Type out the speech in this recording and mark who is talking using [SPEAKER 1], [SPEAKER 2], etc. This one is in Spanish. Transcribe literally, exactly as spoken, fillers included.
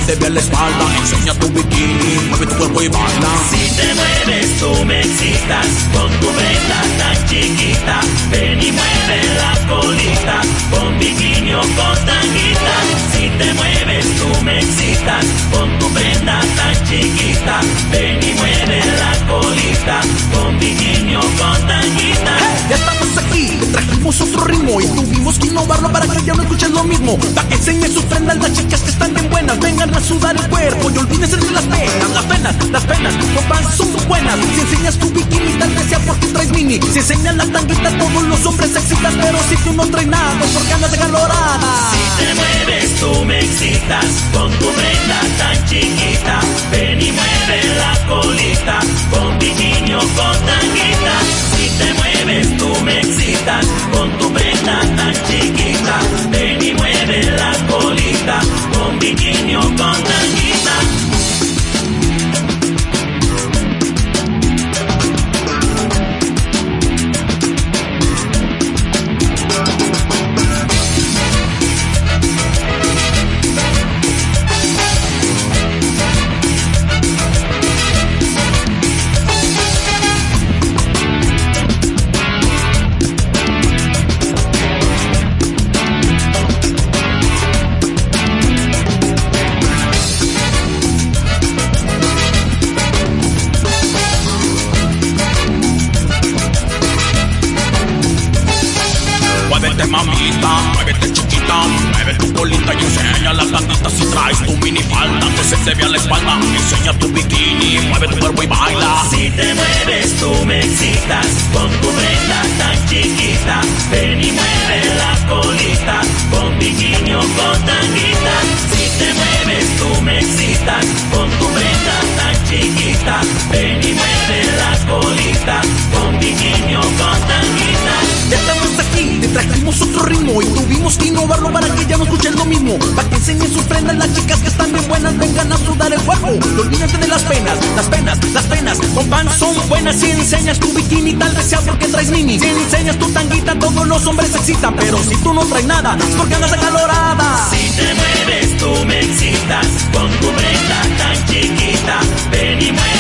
[SPEAKER 1] te vea la espalda. Enseña tu bikini, mueve tu cuerpo y baila.
[SPEAKER 2] Si te mueves tú me excitas, con tu prenda tan chiquita. Ven y mueve la colita, con bikini o con tanguita. Si te mueves tú me excitas, con tu prenda tan chiquita. Ven y mueve la colita, con bikini o con tanguita.
[SPEAKER 1] Hey, ya estamos aquí, te trajimos otro ritmo y tuvimos que innovarlo para que ya no escuches lo mismo. Para que enseñes sus prendas las chicas que están bien buenas. Vengan a sudar el cuerpo y olvídense de las penas. Las penas, las penas, no van, son muy buenas. Si enseñas tu bikini tal vez sea porque traes mini. Si enseñas las tanguitas todos los hombres se excitan. Pero si tú no traes nada es porque andas acalorada.
[SPEAKER 2] Si te mueves tú me excitas, con tu prenda tan chiquita. Ven y mueve la colita, con bikini o con tanguita. Si te mueves tú me excitas, con tu prenda tan chiquita. Ven y mueve la colita, con bikini o con tanguita.
[SPEAKER 1] Muévete mamita, muévete chiquita, mueve tu colita y enseña las tanguitas. Si traes tu mini falda, que se te vea la espalda. Enseña tu bikini, mueve tu cuerpo y baila.
[SPEAKER 2] Si te mueves tú me excitas, con tu prenda tan chiquita. Ven y mueve la colita, con bikini o con tanguita. Si te mueves tú me excitas, con tu prenda tan chiquita. Ven y mueve la colita, con bikini o con tanguita.
[SPEAKER 1] Ya estamos aquí, te trajimos otro ritmo y tuvimos que innovarlo para que ya no escuchen lo mismo. Para que enseñen sus prendas las chicas que están bien buenas. Vengan a sudar el cuerpo y olvídense de las penas. Las penas, las penas, con pan son buenas. Si enseñas tu bikini tal vez sea porque traes mini. Si enseñas tu tanguita todos los hombres se excitan. Pero si tú no traes nada es porque andas acalorada.
[SPEAKER 2] Si te mueves tú me excitas, con tu prenda tan chiquita. Ven y mueve